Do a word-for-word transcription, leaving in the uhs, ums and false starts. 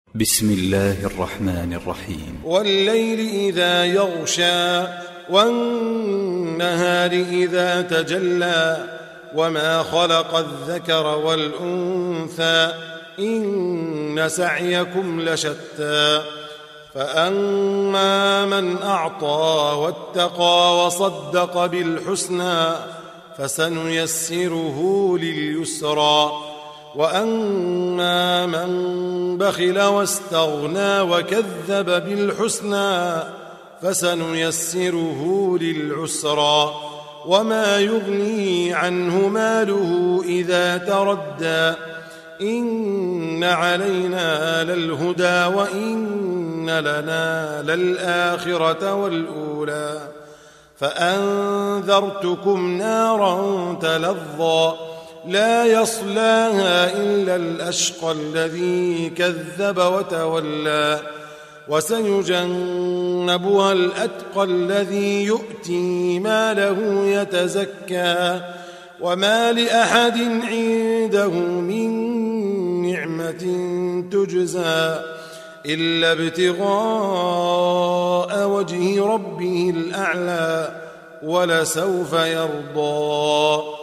بسم الله الرحمن الرحيم. والليل إذا يغشى والنهار إذا تجلى وما خلق الذكر والأنثى إن سعيكم لشتى فأما من أعطى واتقى وصدق بالحسنى فسنيسره لليسرى وأما من بخل واستغنى وكذب بالحسنى فسنيسره للعسرى وما يغني عنه ماله إذا تردى إن علينا للهدى وإن لنا للآخرة والأولى فأنذرتكم نارا تلظى لا يصلاها إلا الأشقى الذي كذب وتولى وسيجنبها الأتقى الذي يؤتي ماله يتزكى وما لأحد عنده من نعمة تجزى إلا ابتغاء وجه ربه الأعلى ولسوف يرضى.